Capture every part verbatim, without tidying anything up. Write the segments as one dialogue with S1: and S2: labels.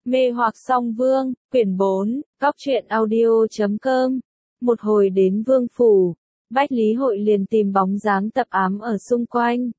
S1: Mê hoặc song vương, quyển bốn, góc truyện audio chấm com. Một hồi đến vương phủ, Bách Lý Hội liền tìm bóng dáng Tập Ám ở xung quanh.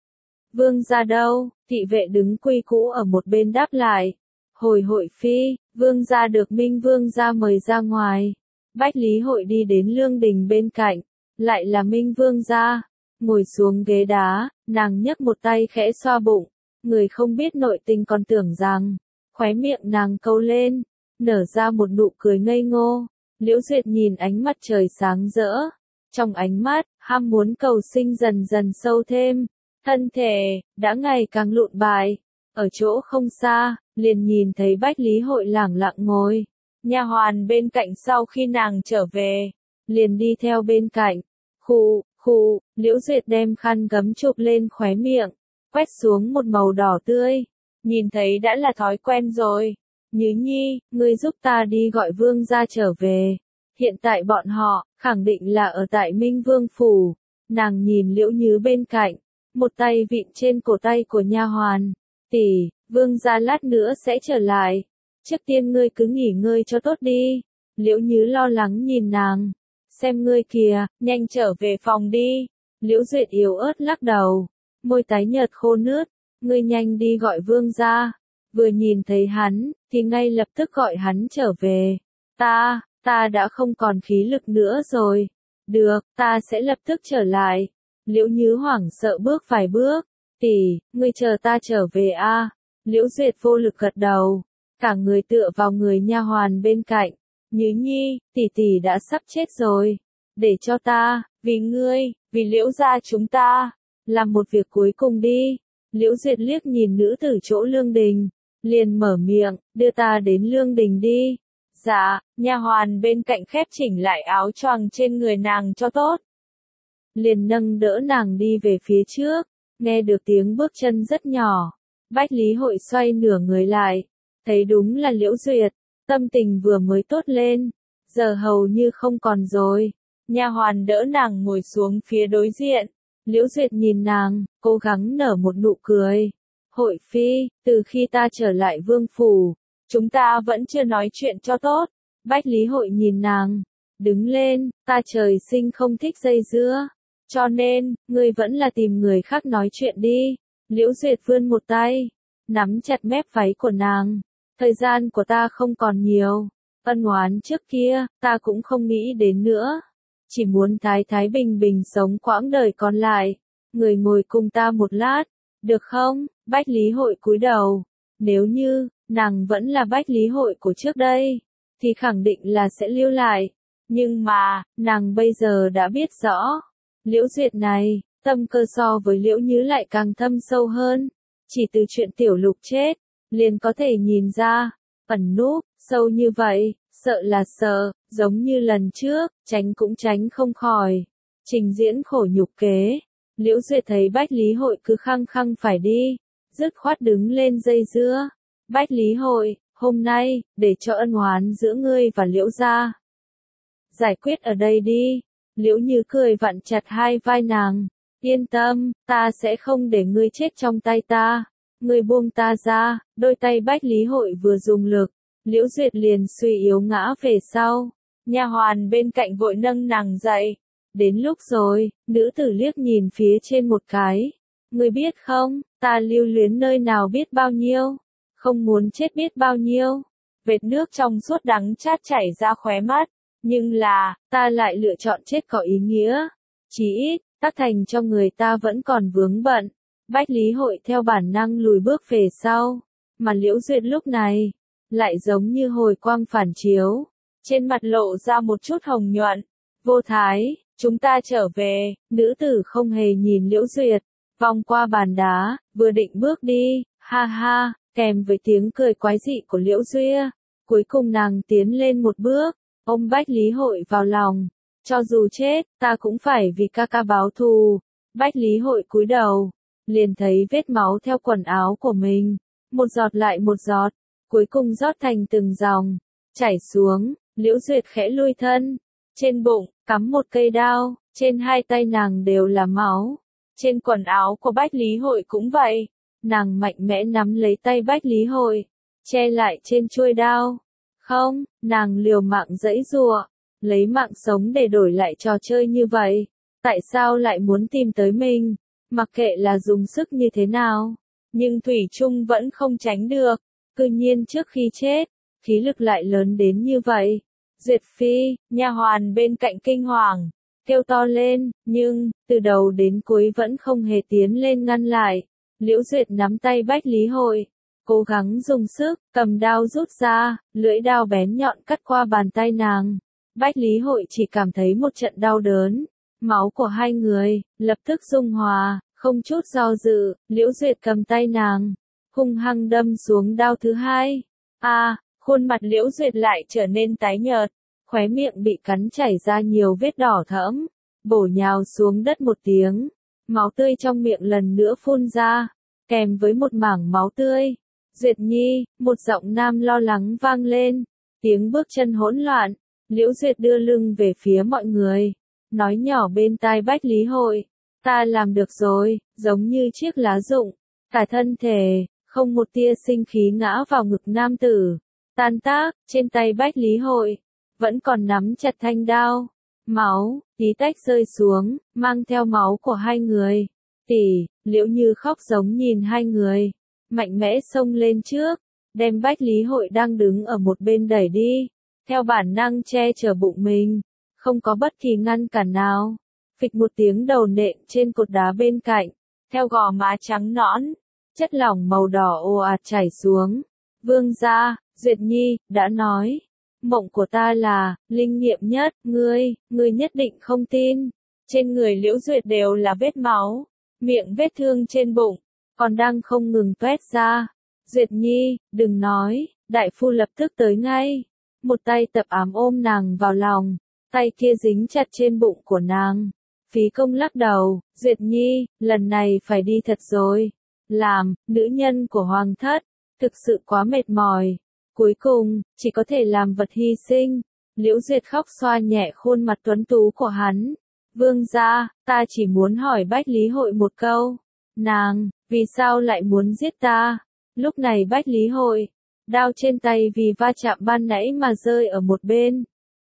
S1: Vương gia đâu? Thị vệ đứng quy cũ ở một bên đáp lại. Hồi Hội phi, vương gia được Minh vương gia mời ra ngoài. Bách Lý Hội đi đến lương đình bên cạnh, lại là Minh vương gia. Ngồi xuống ghế đá, nàng nhấc một tay khẽ xoa bụng. Người không biết nội tình còn tưởng rằng, khóe miệng nàng câu lên, nở ra một nụ cười ngây ngô. Liễu Duyệt nhìn ánh mặt trời sáng rỡ, trong ánh mắt, ham muốn cầu sinh dần dần sâu thêm, thân thể, đã ngày càng lụn bại. Ở chỗ không xa, liền nhìn thấy Bách Lý Hội lẳng lặng ngồi. Nha hoàn bên cạnh sau khi nàng trở về, liền đi theo bên cạnh. Khụ, khụ, Liễu Duyệt đem khăn gấm chụp lên khóe miệng, quét xuống một màu đỏ tươi. Nhìn thấy đã là thói quen rồi. Nhứ nhi, ngươi giúp ta đi gọi vương gia trở về. Hiện tại bọn họ, khẳng định là ở tại Minh Vương Phủ. Nàng nhìn Liễu Nhứ bên cạnh, một tay vịn trên cổ tay của nha hoàn. Tỷ, vương gia lát nữa sẽ trở lại. Trước tiên ngươi cứ nghỉ ngơi cho tốt đi. Liễu Nhứ lo lắng nhìn nàng. Xem ngươi kìa, nhanh trở về phòng đi. Liễu Duyệt yếu ớt lắc đầu, môi tái nhợt khô nướt. Ngươi nhanh đi gọi vương gia. Vừa nhìn thấy hắn, thì ngay lập tức gọi hắn trở về. Ta, ta đã không còn khí lực nữa rồi. Được, ta sẽ lập tức trở lại. Liễu Nhứ hoảng sợ bước vài bước. Tỷ, ngươi chờ ta trở về a. À? Liễu Duyệt vô lực gật đầu, cả người tựa vào người nha hoàn bên cạnh. Nhứ nhi, tỷ tỷ đã sắp chết rồi. Để cho ta, vì ngươi, vì Liễu gia chúng ta, làm một việc cuối cùng đi. Liễu Duyệt liếc nhìn nữ tử chỗ lương đình, liền mở miệng, đưa ta đến lương đình đi. Dạ, nha hoàn bên cạnh khép chỉnh lại áo choàng trên người nàng cho tốt. Liền nâng đỡ nàng đi về phía trước, nghe được tiếng bước chân rất nhỏ. Bách Lý Hội xoay nửa người lại, thấy đúng là Liễu Duyệt, tâm tình vừa mới tốt lên, giờ hầu như không còn rồi. Nha hoàn đỡ nàng ngồi xuống phía đối diện. Liễu Duyệt nhìn nàng, cố gắng nở một nụ cười. Hội phi, từ khi ta trở lại vương phủ, chúng ta vẫn chưa nói chuyện cho tốt. Bách Lý Hội nhìn nàng, đứng lên, ta trời sinh không thích dây dưa. Cho nên, ngươi vẫn là tìm người khác nói chuyện đi. Liễu Duyệt vươn một tay, nắm chặt mép váy của nàng. Thời gian của ta không còn nhiều. Ân oán trước kia, ta cũng không nghĩ đến nữa. Chỉ muốn thái thái bình bình sống quãng đời còn lại. Người ngồi cùng ta một lát, được không? Bách Lý Hội cúi đầu. Nếu như, nàng vẫn là Bách Lý Hội của trước đây, thì khẳng định là sẽ lưu lại. Nhưng mà, nàng bây giờ đã biết rõ. Liễu Duyệt này, tâm cơ so với Liễu Nhứ lại càng thâm sâu hơn. Chỉ từ chuyện Tiểu Lục chết, liền có thể nhìn ra, ẩn núp, sâu như vậy, sợ là sợ, giống như lần trước, tránh cũng tránh không khỏi. Trình diễn khổ nhục kế. Liễu Duyệt thấy Bách Lý Hội cứ khăng khăng phải đi, dứt khoát đứng lên dây dưa. Bách Lý Hội, hôm nay, để cho ân oán giữa ngươi và Liễu gia giải quyết ở đây đi. Liễu Như cười vặn chặt hai vai nàng. Yên tâm, ta sẽ không để ngươi chết trong tay ta. Ngươi buông ta ra. Đôi tay Bách Lý Hội vừa dùng lực, Liễu Duyệt liền suy yếu ngã về sau. Nha hoàn bên cạnh vội nâng nàng dậy. Đến lúc rồi, nữ tử liếc nhìn phía trên một cái. Ngươi biết không, ta lưu luyến nơi nào biết bao nhiêu. Không muốn chết biết bao nhiêu. Vệt nước trong suốt đắng chát chảy ra khóe mắt. Nhưng là, ta lại lựa chọn chết có ý nghĩa. Chí ít, tác thành cho người ta vẫn còn vướng bận. Bách Lý Hội theo bản năng lùi bước về sau. Mà Liễu Duyệt lúc này, lại giống như hồi quang phản chiếu. Trên mặt lộ ra một chút hồng nhuận. Vô Thái, chúng ta trở về. Nữ tử không hề nhìn Liễu Duyệt, vòng qua bàn đá, vừa định bước đi. Ha ha, kèm với tiếng cười quái dị của Liễu Duyệt. Cuối cùng nàng tiến lên một bước, ôm Bách Lý Hội vào lòng. Cho dù chết, ta cũng phải vì ca ca báo thù. Bách Lý Hội cúi đầu, liền thấy vết máu theo quần áo của mình. Một giọt lại một giọt, cuối cùng rót thành từng dòng, chảy xuống. Liễu Duyệt khẽ lui thân. Trên bụng, cắm một cây đao, trên hai tay nàng đều là máu. Trên quần áo của Bách Lý Hội cũng vậy. Nàng mạnh mẽ nắm lấy tay Bách Lý Hội, che lại trên chuôi đao. Không, nàng liều mạng giãy giụa, lấy mạng sống để đổi lại trò chơi như vậy. Tại sao lại muốn tìm tới mình? Mặc kệ là dùng sức như thế nào, nhưng Thủy Trung vẫn không tránh được. Cư nhiên trước khi chết, khí lực lại lớn đến như vậy. Duyệt Phi, nha hoàn bên cạnh kinh hoàng, kêu to lên, nhưng, từ đầu đến cuối vẫn không hề tiến lên ngăn lại. Liễu Duyệt nắm tay Bách Lý Hội, cố gắng dùng sức, cầm đao rút ra, lưỡi đao bén nhọn cắt qua bàn tay nàng. Bách Lý Hội chỉ cảm thấy một trận đau đớn. Máu của hai người, lập tức dung hòa, không chút do dự, Liễu Duyệt cầm tay nàng, hung hăng đâm xuống đao thứ hai. A, à, khuôn mặt Liễu Duyệt lại trở nên tái nhợt, khóe miệng bị cắn chảy ra nhiều vết đỏ thẫm, bổ nhào xuống đất một tiếng, máu tươi trong miệng lần nữa phun ra, kèm với một mảng máu tươi. Duyệt Nhi, một giọng nam lo lắng vang lên, tiếng bước chân hỗn loạn, Liễu Duyệt đưa lưng về phía mọi người, nói nhỏ bên tai Bách Lý Hội, ta làm được rồi, giống như chiếc lá rụng, cả thân thể, không một tia sinh khí ngã vào ngực nam tử, tan tác, trên tay Bách Lý Hội, vẫn còn nắm chặt thanh đao, máu, tí tách rơi xuống, mang theo máu của hai người. Tỷ, Liễu Như khóc giống nhìn hai người, mạnh mẽ xông lên trước, đem Bách Lý Hội đang đứng ở một bên đẩy đi, theo bản năng che chở bụng mình, không có bất kỳ ngăn cản nào. Phịch một tiếng đầu nện trên cột đá bên cạnh, theo gò má trắng nõn, chất lỏng màu đỏ ồ ạt chảy xuống. Vương gia, Duyệt Nhi, đã nói, mộng của ta là, linh nghiệm nhất, ngươi, ngươi nhất định không tin. Trên người Liễu Duyệt đều là vết máu, miệng vết thương trên bụng, còn đang không ngừng toét ra. Duyệt Nhi, đừng nói, đại phu lập tức tới ngay. Một tay Tập Ám ôm nàng vào lòng, tay kia dính chặt trên bụng của nàng. Phí Công lắc đầu, Duyệt Nhi, lần này phải đi thật rồi. Làm, nữ nhân của hoàng thất, thực sự quá mệt mỏi. Cuối cùng, chỉ có thể làm vật hy sinh. Liễu Duyệt khóc xoa nhẹ khuôn mặt tuấn tú của hắn. Vương gia, ta chỉ muốn hỏi Bách Lý Hội một câu. Nàng, vì sao lại muốn giết ta? Lúc này Bách Lý Hội, đao trên tay vì va chạm ban nãy mà rơi ở một bên.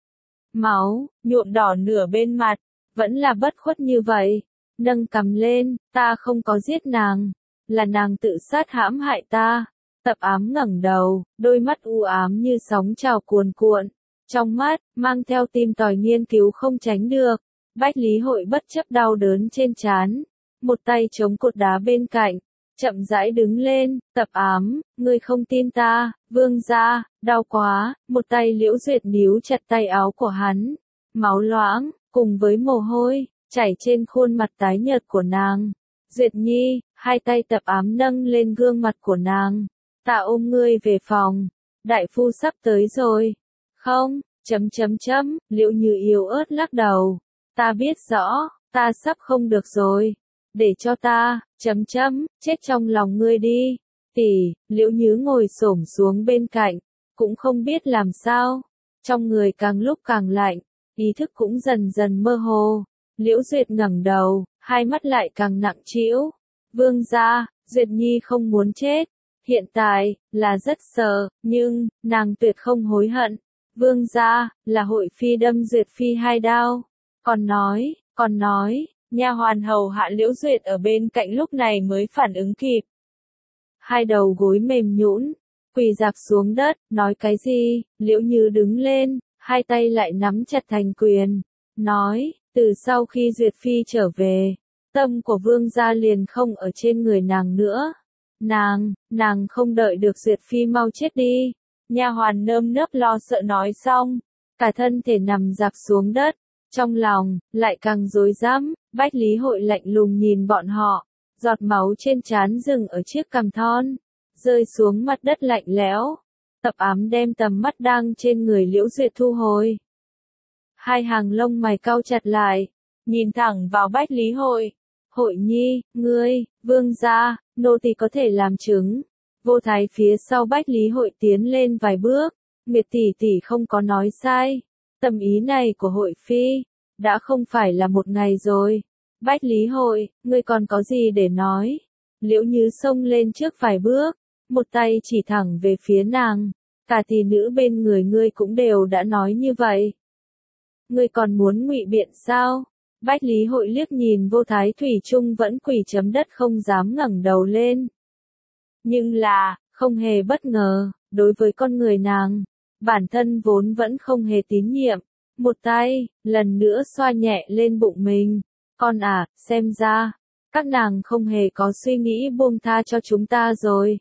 S1: Máu, nhuộm đỏ nửa bên mặt, vẫn là bất khuất như vậy. Nâng cằm lên, ta không có giết nàng, là nàng tự sát hãm hại ta. Tập Ám ngẩng đầu, đôi mắt u ám như sóng trào cuồn cuộn. Trong mắt, mang theo tim tòi nghiên cứu không tránh được. Bách Lý Hội bất chấp đau đớn trên trán, một tay chống cột đá bên cạnh, chậm rãi đứng lên. Tập Ám, ngươi không tin ta, vương gia, đau quá. Một tay Liễu Duyệt níu chặt tay áo của hắn, máu loãng, cùng với mồ hôi, chảy trên khuôn mặt tái nhợt của nàng. Duyệt Nhi, hai tay Tập Ám nâng lên gương mặt của nàng. Ta ôm ngươi về phòng, đại phu sắp tới rồi. Không, chấm chấm chấm, Liễu Như yếu ớt lắc đầu. Ta biết rõ, ta sắp không được rồi. Để cho ta, chấm chấm, chết trong lòng ngươi đi. Tỷ, Liễu Như ngồi xổm xuống bên cạnh, cũng không biết làm sao. Trong người càng lúc càng lạnh, ý thức cũng dần dần mơ hồ. Liễu Duyệt ngẩng đầu, hai mắt lại càng nặng trĩu. Vương gia, Duyệt Nhi không muốn chết. Hiện tại, là rất sợ, nhưng, nàng tuyệt không hối hận. Vương gia, là Hội Phi đâm Duyệt Phi hai đao. Còn nói, còn nói, nha hoàn hầu hạ Liễu Duyệt ở bên cạnh lúc này mới phản ứng kịp. Hai đầu gối mềm nhũn, quỳ dạp xuống đất, nói cái gì? Liễu Như đứng lên, hai tay lại nắm chặt thành quyền, nói, từ sau khi Duyệt Phi trở về, tâm của vương gia liền không ở trên người nàng nữa. Nàng, nàng không đợi được Duyệt Phi mau chết đi. Nha hoàn nơm nớp lo sợ nói xong, cả thân thể nằm dạp xuống đất, trong lòng lại càng rối rắm. Bách Lý Hội lạnh lùng nhìn bọn họ, giọt máu trên trán dừng ở chiếc cằm thon, rơi xuống mặt đất lạnh lẽo. Tập Ám đem tầm mắt đang trên người Liễu Duyệt thu hồi, hai hàng lông mày cau chặt lại, nhìn thẳng vào Bách Lý Hội. Hội Nhi, ngươi, vương gia, nô tỳ có thể làm chứng. Vô Thái phía sau Bách Lý Hội tiến lên vài bước, Nguyệt tỷ tỷ không có nói sai. Tâm ý này của Hội Phi, đã không phải là một ngày rồi. Bách Lý Hội, ngươi còn có gì để nói? Liễu Như xông lên trước vài bước, một tay chỉ thẳng về phía nàng. Cả tỷ nữ bên người ngươi cũng đều đã nói như vậy. Ngươi còn muốn ngụy biện sao? Bách Lý Hội liếc nhìn Vô Thái thủy chung vẫn quỳ chấm đất không dám ngẩng đầu lên. Nhưng là, không hề bất ngờ, đối với con người nàng, bản thân vốn vẫn không hề tín nhiệm. Một tay, lần nữa xoa nhẹ lên bụng mình. Con à, xem ra, các nàng không hề có suy nghĩ buông tha cho chúng ta rồi.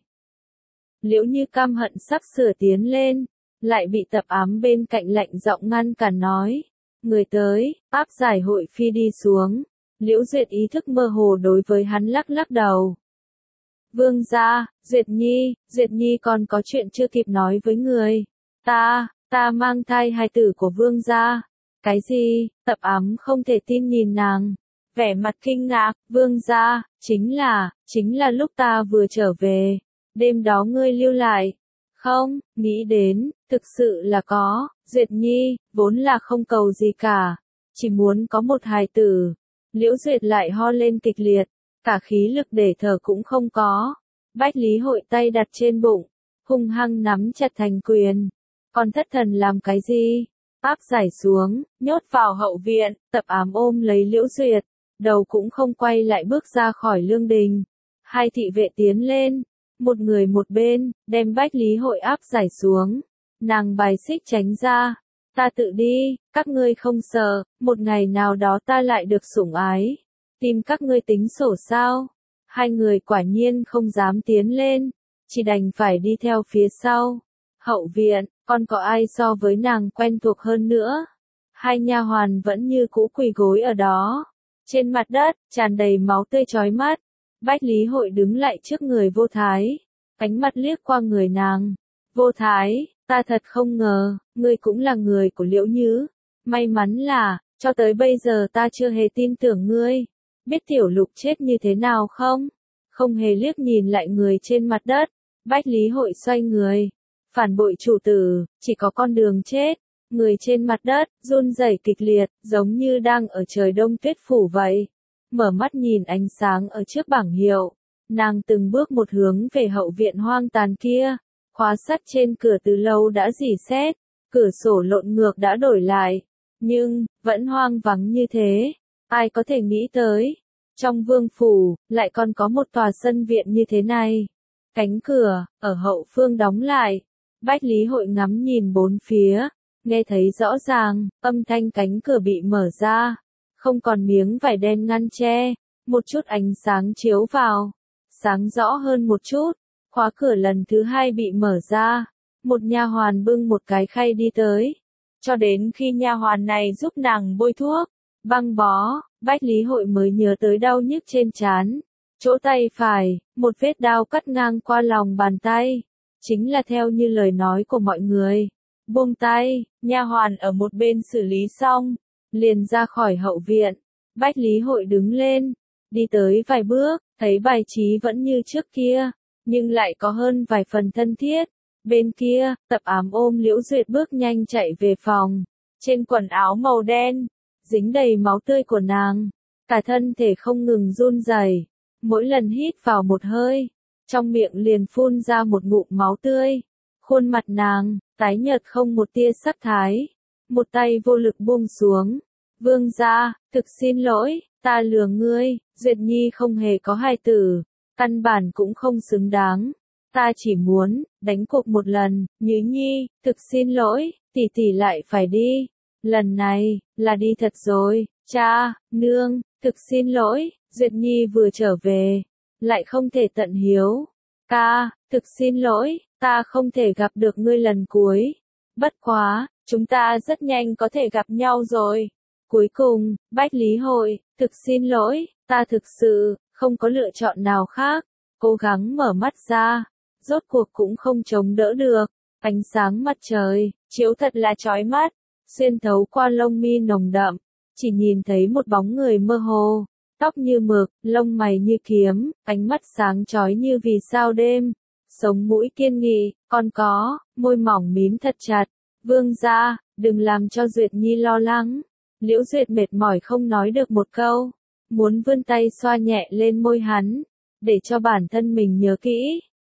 S1: Liễu Như căm hận sắp sửa tiến lên, lại bị Tập Ám bên cạnh lạnh giọng ngăn cản nói. Người tới, áp giải Hội Phi đi xuống. Liễu Duyệt ý thức mơ hồ đối với hắn lắc lắc đầu. Vương gia, Duyệt Nhi, Duyệt Nhi còn có chuyện chưa kịp nói với người. Ta, ta mang thai hài tử của vương gia. Cái gì? Tập Ám không thể tin nhìn nàng. Vẻ mặt kinh ngạc, vương gia, chính là, chính là lúc ta vừa trở về. Đêm đó ngươi lưu lại. Không, nghĩ đến, thực sự là có. Duyệt Nhi, vốn là không cầu gì cả. Chỉ muốn có một hài tử. Liễu Duyệt lại ho lên kịch liệt. Cả khí lực để thở cũng không có. Bách Lý Hội tay đặt trên bụng. Hung hăng nắm chặt thành quyền. Còn thất thần làm cái gì? Áp giải xuống, nhốt vào hậu viện. Tập Ám ôm lấy Liễu Duyệt. Đầu cũng không quay lại bước ra khỏi lương đình. Hai thị vệ tiến lên. Một người một bên, đem Bách Lý Hội áp giải xuống. Nàng bài xích tránh ra. Ta tự đi, các ngươi không sợ, một ngày nào đó ta lại được sủng ái. Tìm các ngươi tính sổ sao? Hai người quả nhiên không dám tiến lên, chỉ đành phải đi theo phía sau. Hậu viện, còn có ai so với nàng quen thuộc hơn nữa? Hai nha hoàn vẫn như cũ quỳ gối ở đó. Trên mặt đất, tràn đầy máu tươi chói mắt. Bách Lý Hội đứng lại trước người Vô Thái. Ánh mắt liếc qua người nàng. Vô Thái, ta thật không ngờ, ngươi cũng là người của Liễu Như. May mắn là, cho tới bây giờ ta chưa hề tin tưởng ngươi. Biết Tiểu Lục chết như thế nào không? Không hề liếc nhìn lại người trên mặt đất. Bách Lý Hội xoay người. Phản bội chủ tử, chỉ có con đường chết. Người trên mặt đất, run rẩy kịch liệt, giống như đang ở trời đông tuyết phủ vậy. Mở mắt nhìn ánh sáng ở trước bảng hiệu. Nàng từng bước một hướng về hậu viện hoang tàn kia. Khóa sắt trên cửa từ lâu đã rỉ sét, cửa sổ lộn ngược đã đổi lại. Nhưng, vẫn hoang vắng như thế. Ai có thể nghĩ tới. Trong vương phủ, lại còn có một tòa sân viện như thế này. Cánh cửa, ở hậu phương đóng lại. Bách Lý Hội ngắm nhìn bốn phía. Nghe thấy rõ ràng, âm thanh cánh cửa bị mở ra. Không còn miếng vải đen ngăn che. Một chút ánh sáng chiếu vào. Sáng rõ hơn một chút. Khóa cửa lần thứ hai bị mở ra. Một nha hoàn bưng một cái khay đi tới. Cho đến khi nha hoàn này giúp nàng bôi thuốc, băng bó, Bách Lý Hội mới nhớ tới đau nhức trên trán. Chỗ tay phải, một vết đao cắt ngang qua lòng bàn tay. Chính là theo như lời nói của mọi người. Buông tay, nha hoàn ở một bên xử lý xong, liền ra khỏi hậu viện. Bách Lý Hội đứng lên, đi tới vài bước, thấy bài trí vẫn như trước kia, nhưng lại có hơn vài phần thân thiết. Bên kia, Tập Ám ôm Liễu Duyệt bước nhanh chạy về phòng. Trên quần áo màu đen, dính đầy máu tươi của nàng. Cả thân thể không ngừng run rẩy. Mỗi lần hít vào một hơi, trong miệng liền phun ra một ngụm máu tươi. Khuôn mặt nàng, tái nhợt không một tia sắc thái. Một tay vô lực buông xuống. Vương gia, thực xin lỗi, ta lừa ngươi, Duyệt Nhi không hề có hài tử. Căn bản cũng không xứng đáng. Ta chỉ muốn, đánh cuộc một lần, Như Nhi, thực xin lỗi, tỷ tỷ lại phải đi. Lần này, là đi thật rồi, cha, nương, thực xin lỗi, Duyệt Nhi vừa trở về, lại không thể tận hiếu. Ca, thực xin lỗi, ta không thể gặp được ngươi lần cuối. Bất quá, chúng ta rất nhanh có thể gặp nhau rồi. Cuối cùng, Bách Lý Hội, thực xin lỗi, ta thực sự, không có lựa chọn nào khác. Cố gắng mở mắt ra, rốt cuộc cũng không chống đỡ được. Ánh sáng mặt trời, chiếu thật là chói mắt, xuyên thấu qua lông mi nồng đậm, chỉ nhìn thấy một bóng người mơ hồ, tóc như mực, lông mày như kiếm, ánh mắt sáng chói như vì sao đêm, sống mũi kiên nghị, còn có, môi mỏng mím thật chặt. Vương gia, đừng làm cho Duyệt Nhi lo lắng. Liễu Duyệt mệt mỏi không nói được một câu, muốn vươn tay xoa nhẹ lên môi hắn, để cho bản thân mình nhớ kỹ.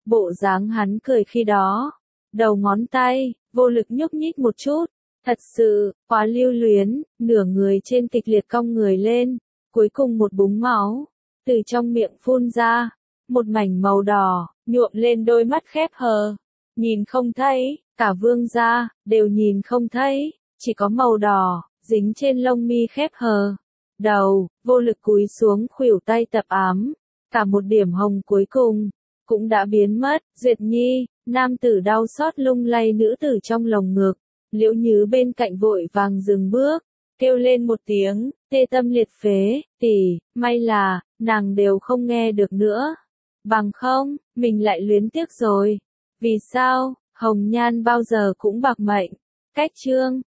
S1: Bộ dáng hắn cười khi đó, đầu ngón tay, vô lực nhúc nhích một chút, thật sự, quá lưu luyến, nửa người trên kịch liệt cong người lên, cuối cùng một búng máu, từ trong miệng phun ra, một mảnh màu đỏ, nhuộm lên đôi mắt khép hờ, nhìn không thấy, cả vương gia, đều nhìn không thấy, chỉ có màu đỏ, dính trên lông mi khép hờ. Đầu, vô lực cúi xuống khuỷu tay tập ám, cả một điểm hồng cuối cùng, cũng đã biến mất, Duyệt Nhi, nam tử đau xót lung lay nữ tử trong lồng ngực, Liễu Nhứ bên cạnh vội vàng dừng bước, kêu lên một tiếng, tê tâm liệt phế, tỷ, may là, nàng đều không nghe được nữa, bằng không, mình lại luyến tiếc rồi, vì sao, hồng nhan bao giờ cũng bạc mệnh, cách chương.